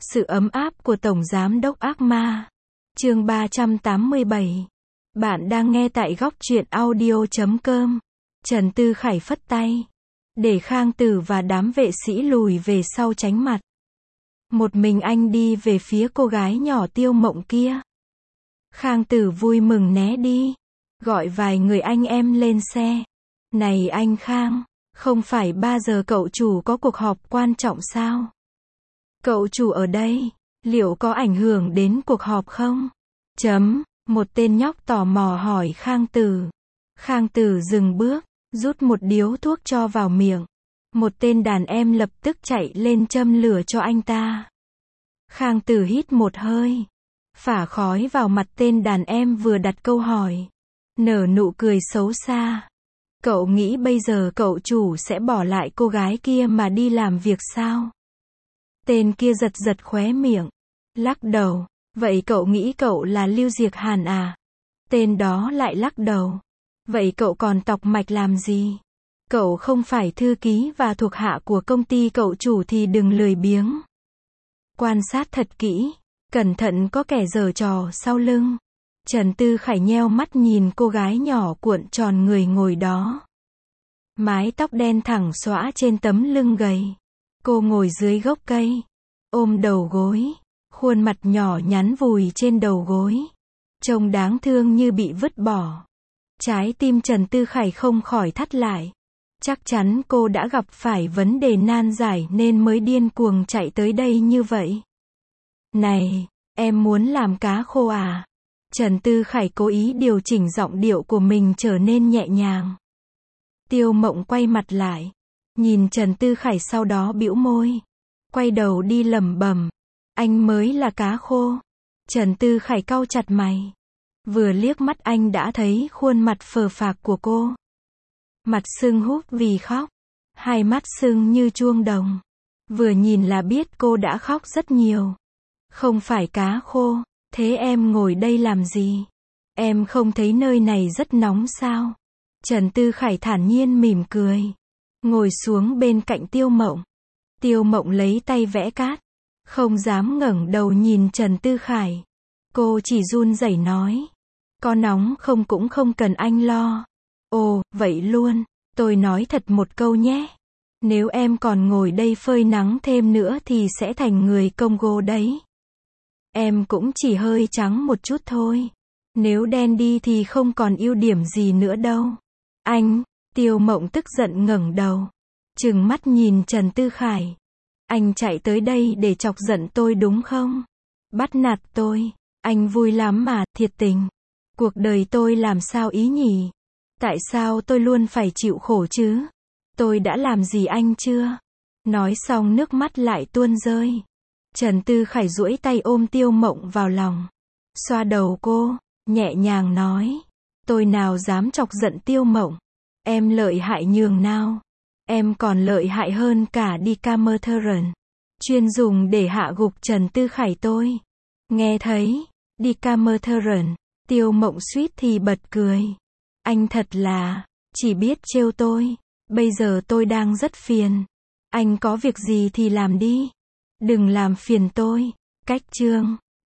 Sự ấm áp của Tổng Giám đốc ác ma. Chương 387. Bạn đang nghe tại góc truyện audio.com. Trần Tư Khải phất tay, để Khang Tử và đám vệ sĩ lùi về sau tránh mặt. Một mình anh đi về phía cô gái nhỏ Tiêu Mộng kia. Khang Tử vui mừng né đi, gọi vài người anh em lên xe. Này anh Khang, không phải 3 giờ cậu chủ có cuộc họp quan trọng sao? Cậu chủ ở đây, liệu có ảnh hưởng đến cuộc họp không? Một tên nhóc tò mò hỏi Khang Tử. Khang Tử dừng bước, rút một điếu thuốc cho vào miệng. Một tên đàn em lập tức chạy lên châm lửa cho anh ta. Khang Tử hít một hơi, phả khói vào mặt tên đàn em vừa đặt câu hỏi. Nở nụ cười xấu xa. Cậu nghĩ bây giờ cậu chủ sẽ bỏ lại cô gái kia mà đi làm việc sao? Tên kia giật giật khóe miệng, lắc đầu. Vậy cậu nghĩ cậu là Lưu Diệc Hàn à? Tên đó lại lắc đầu. Vậy cậu còn tọc mạch làm gì? Cậu không phải thư ký và thuộc hạ của công ty cậu chủ thì đừng lười biếng. Quan sát thật kỹ, cẩn thận có kẻ giở trò sau lưng. Trần Tư Khải nheo mắt nhìn cô gái nhỏ cuộn tròn người ngồi đó. Mái tóc đen thẳng xõa trên tấm lưng gầy. Cô ngồi dưới gốc cây, ôm đầu gối, khuôn mặt nhỏ nhắn vùi trên đầu gối, trông đáng thương như bị vứt bỏ. Trái tim Trần Tư Khải không khỏi thắt lại. Chắc chắn cô đã gặp phải vấn đề nan giải nên mới điên cuồng chạy tới đây như vậy. Này, em muốn làm cá khô à? Trần Tư Khải cố ý điều chỉnh giọng điệu của mình trở nên nhẹ nhàng. Tiêu Mộng quay mặt lại, nhìn Trần Tư Khải sau đó bĩu môi, quay đầu đi lẩm bẩm, anh mới là cá khô. Trần Tư Khải cau chặt mày. Vừa liếc mắt anh đã thấy khuôn mặt phờ phạc của cô. Mặt sưng húp vì khóc, hai mắt sưng như chuông đồng. Vừa nhìn là biết cô đã khóc rất nhiều. Không phải cá khô, thế em ngồi đây làm gì? Em không thấy nơi này rất nóng sao? Trần Tư Khải thản nhiên mỉm cười, ngồi xuống bên cạnh Tiêu Mộng. Tiêu Mộng lấy tay vẽ cát, không dám ngẩng đầu nhìn Trần Tư Khải. Cô chỉ run rẩy nói, có nóng không cũng không cần anh lo. Ồ, vậy luôn, tôi nói thật một câu nhé. Nếu em còn ngồi đây phơi nắng thêm nữa thì sẽ thành người Congo đấy. Em cũng chỉ hơi trắng một chút thôi. Nếu đen đi thì không còn ưu điểm gì nữa đâu. Anh, Tiêu Mộng tức giận ngẩng đầu, trừng mắt nhìn Trần Tư Khải. Anh chạy tới đây để chọc giận tôi đúng không? Bắt nạt tôi, anh vui lắm mà, thiệt tình. Cuộc đời tôi làm sao ý nhỉ? Tại sao tôi luôn phải chịu khổ chứ? Tôi đã làm gì anh chưa? Nói xong nước mắt lại tuôn rơi. Trần Tư Khải duỗi tay ôm Tiêu Mộng vào lòng, xoa đầu cô, nhẹ nhàng nói, tôi nào dám chọc giận Tiêu Mộng. Em lợi hại nhường nào? Em còn lợi hại hơn cả Decameron, chuyên dùng để hạ gục Trần Tư Khải tôi. Nghe thấy Decameron, Tiêu Mộng suýt thì bật cười. Anh thật là, chỉ biết trêu tôi. Bây giờ tôi đang rất phiền. Anh có việc gì thì làm đi. Đừng làm phiền tôi. Cách chương